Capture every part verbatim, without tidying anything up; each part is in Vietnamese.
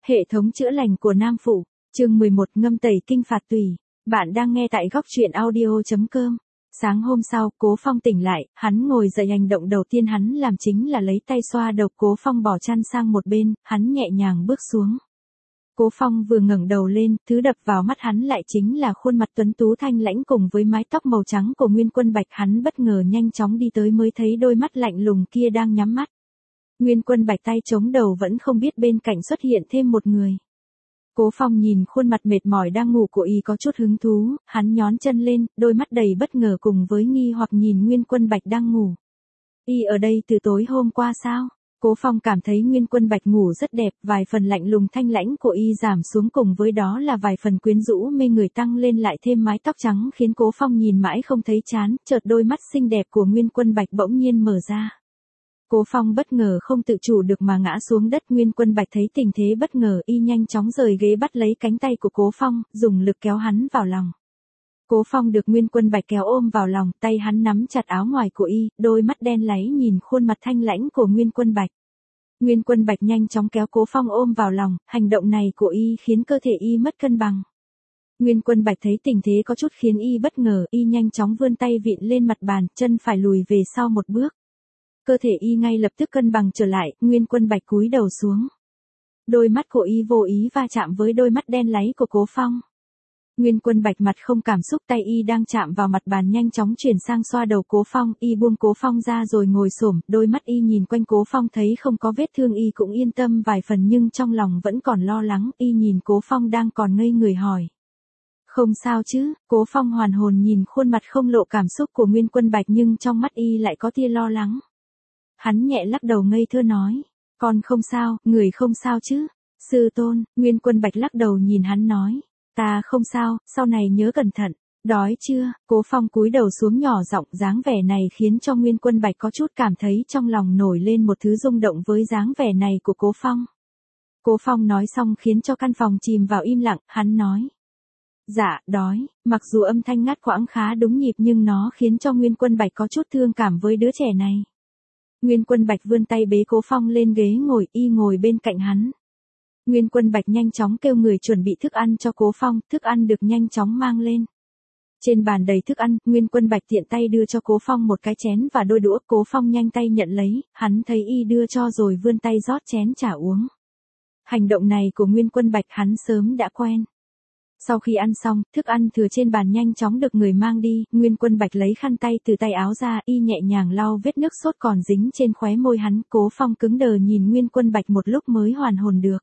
Hệ thống chữa lành của Nam Phụ, chương mười một ngâm tẩy kinh phạt tùy. Bạn đang nghe tại góc truyện audio chấm com. Sáng hôm sau, Cố Phong tỉnh lại, hắn ngồi dậy, hành động đầu tiên hắn làm chính là lấy tay xoa đầu. Cố Phong bỏ chăn sang một bên, hắn nhẹ nhàng bước xuống. Cố Phong vừa ngẩng đầu lên, thứ đập vào mắt hắn lại chính là khuôn mặt tuấn tú thanh lãnh cùng với mái tóc màu trắng của Nguyên Quân Bạch. Hắn bất ngờ nhanh chóng đi tới mới thấy đôi mắt lạnh lùng kia đang nhắm mắt. Nguyên Quân Bạch tay chống đầu vẫn không biết bên cạnh xuất hiện thêm một người. Cố Phong nhìn khuôn mặt mệt mỏi đang ngủ của y có chút hứng thú, hắn nhón chân lên, đôi mắt đầy bất ngờ cùng với nghi hoặc nhìn Nguyên Quân Bạch đang ngủ. Y ở đây từ tối hôm qua sao? Cố Phong cảm thấy Nguyên Quân Bạch ngủ rất đẹp, vài phần lạnh lùng thanh lãnh của y giảm xuống cùng với đó là vài phần quyến rũ mê người tăng lên, lại thêm mái tóc trắng khiến Cố Phong nhìn mãi không thấy chán, chợt đôi mắt xinh đẹp của Nguyên Quân Bạch bỗng nhiên mở ra. Cố Phong bất ngờ không tự chủ được mà ngã xuống đất. Nguyên Quân Bạch thấy tình thế bất ngờ, y nhanh chóng rời ghế bắt lấy cánh tay của Cố Phong, dùng lực kéo hắn vào lòng. Cố Phong được Nguyên Quân Bạch kéo ôm vào lòng, tay hắn nắm chặt áo ngoài của y, đôi mắt đen láy nhìn khuôn mặt thanh lãnh của Nguyên Quân Bạch. Nguyên Quân Bạch nhanh chóng kéo Cố Phong ôm vào lòng, hành động này của y khiến cơ thể y mất cân bằng. Nguyên Quân Bạch thấy tình thế có chút khiến y bất ngờ, y nhanh chóng vươn tay vịn lên mặt bàn, chân phải lùi về sau một bước. Cơ thể y ngay lập tức cân bằng trở lại, Nguyên Quân Bạch cúi đầu xuống. Đôi mắt của y vô ý va chạm với đôi mắt đen láy của Cố Phong. Nguyên Quân Bạch mặt không cảm xúc, tay y đang chạm vào mặt bàn nhanh chóng chuyển sang xoa đầu Cố Phong, y buông Cố Phong ra rồi ngồi xổm, đôi mắt y nhìn quanh Cố Phong thấy không có vết thương y cũng yên tâm vài phần nhưng trong lòng vẫn còn lo lắng, y nhìn Cố Phong đang còn ngây người hỏi. Không sao chứ? Cố Phong hoàn hồn nhìn khuôn mặt không lộ cảm xúc của Nguyên Quân Bạch nhưng trong mắt y lại có tia lo lắng. Hắn nhẹ lắc đầu ngây thơ nói, con không sao, người không sao chứ? Sư tôn, Nguyên Quân Bạch lắc đầu nhìn hắn nói, ta không sao, sau này nhớ cẩn thận. Đói chưa? Cố Phong cúi đầu xuống nhỏ giọng, dáng vẻ này khiến cho Nguyên Quân Bạch có chút cảm thấy trong lòng nổi lên một thứ rung động với dáng vẻ này của Cố Phong. Cố Phong nói xong khiến cho căn phòng chìm vào im lặng, hắn nói. Dạ, đói, mặc dù âm thanh ngắt quãng khá đúng nhịp nhưng nó khiến cho Nguyên Quân Bạch có chút thương cảm với đứa trẻ này. Nguyên Quân Bạch vươn tay bế Cố Phong lên ghế ngồi, y ngồi bên cạnh hắn. Nguyên Quân Bạch nhanh chóng kêu người chuẩn bị thức ăn cho Cố Phong, thức ăn được nhanh chóng mang lên. Trên bàn đầy thức ăn, Nguyên Quân Bạch tiện tay đưa cho Cố Phong một cái chén và đôi đũa. Cố Phong nhanh tay nhận lấy, hắn thấy y đưa cho rồi vươn tay rót chén trà uống. Hành động này của Nguyên Quân Bạch hắn sớm đã quen. Sau khi ăn xong, thức ăn thừa trên bàn nhanh chóng được người mang đi, Nguyên Quân Bạch lấy khăn tay từ tay áo ra, y nhẹ nhàng lau vết nước sốt còn dính trên khóe môi hắn. Cố Phong cứng đờ nhìn Nguyên Quân Bạch một lúc mới hoàn hồn được.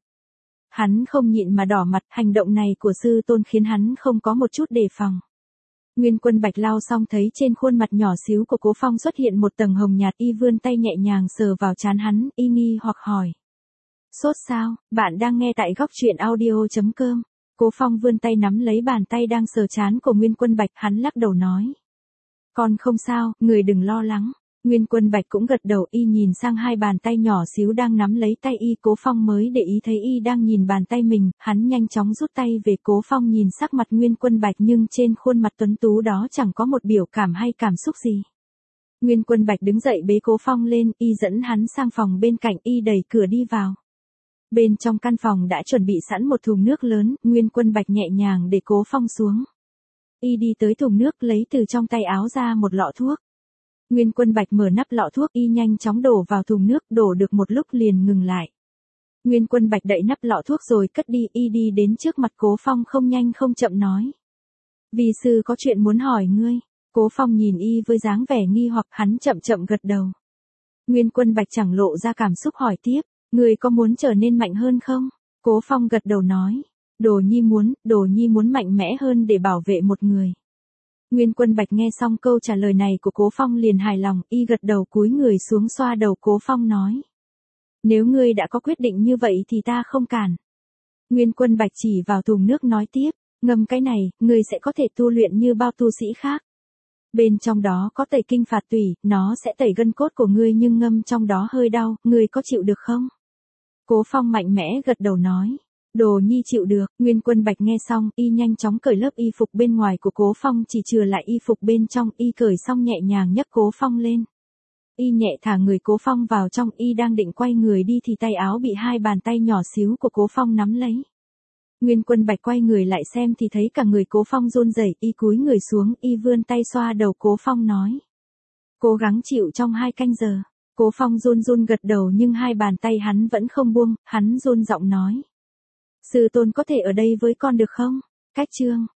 Hắn không nhịn mà đỏ mặt, hành động này của sư tôn khiến hắn không có một chút đề phòng. Nguyên Quân Bạch lau xong thấy trên khuôn mặt nhỏ xíu của Cố Phong xuất hiện một tầng hồng nhạt, y vươn tay nhẹ nhàng sờ vào trán hắn, y nghi hoặc hỏi. Sốt sao? Bạn đang nghe tại góc truyện audio chấm com. Cố Phong vươn tay nắm lấy bàn tay đang sờ trán của Nguyên Quân Bạch, hắn lắc đầu nói. Con không sao, người đừng lo lắng. Nguyên Quân Bạch cũng gật đầu, y nhìn sang hai bàn tay nhỏ xíu đang nắm lấy tay y. Cố Phong mới để ý thấy y đang nhìn bàn tay mình, hắn nhanh chóng rút tay về. Cố Phong nhìn sắc mặt Nguyên Quân Bạch nhưng trên khuôn mặt tuấn tú đó chẳng có một biểu cảm hay cảm xúc gì. Nguyên Quân Bạch đứng dậy bế Cố Phong lên, y dẫn hắn sang phòng bên cạnh, y đẩy cửa đi vào. Bên trong căn phòng đã chuẩn bị sẵn một thùng nước lớn, Nguyên Quân Bạch nhẹ nhàng để Cố Phong xuống. Y đi tới thùng nước lấy từ trong tay áo ra một lọ thuốc. Nguyên Quân Bạch mở nắp lọ thuốc, y nhanh chóng đổ vào thùng nước, đổ được một lúc liền ngừng lại. Nguyên Quân Bạch đậy nắp lọ thuốc rồi cất đi, y đi đến trước mặt Cố Phong không nhanh không chậm nói. Vi sư có chuyện muốn hỏi ngươi. Cố Phong nhìn y với dáng vẻ nghi hoặc, hắn chậm chậm gật đầu. Nguyên Quân Bạch chẳng lộ ra cảm xúc hỏi tiếp. Người có muốn trở nên mạnh hơn không? Cố Phong gật đầu nói. Đồ nhi muốn, đồ nhi muốn mạnh mẽ hơn để bảo vệ một người. Nguyên Quân Bạch nghe xong câu trả lời này của Cố Phong liền hài lòng, y gật đầu cúi người xuống xoa đầu Cố Phong nói. Nếu ngươi đã có quyết định như vậy thì ta không cản. Nguyên Quân Bạch chỉ vào thùng nước nói tiếp, ngâm cái này, ngươi sẽ có thể tu luyện như bao tu sĩ khác. Bên trong đó có tẩy kinh phạt tùy, nó sẽ tẩy gân cốt của ngươi nhưng ngâm trong đó hơi đau, ngươi có chịu được không? Cố Phong mạnh mẽ gật đầu nói. Đồ nhi chịu được. Nguyên Quân Bạch nghe xong, y nhanh chóng cởi lớp y phục bên ngoài của Cố Phong chỉ chừa lại y phục bên trong, y cởi xong nhẹ nhàng nhấc Cố Phong lên. Y nhẹ thả người Cố Phong vào trong, y đang định quay người đi thì tay áo bị hai bàn tay nhỏ xíu của Cố Phong nắm lấy. Nguyên Quân Bạch quay người lại xem thì thấy cả người Cố Phong run rẩy, y cúi người xuống, y vươn tay xoa đầu Cố Phong nói. Cố gắng chịu trong hai canh giờ. Cố Phong run run gật đầu nhưng hai bàn tay hắn vẫn không buông, hắn run giọng nói. Sư tôn có thể ở đây với con được không? Cách chương.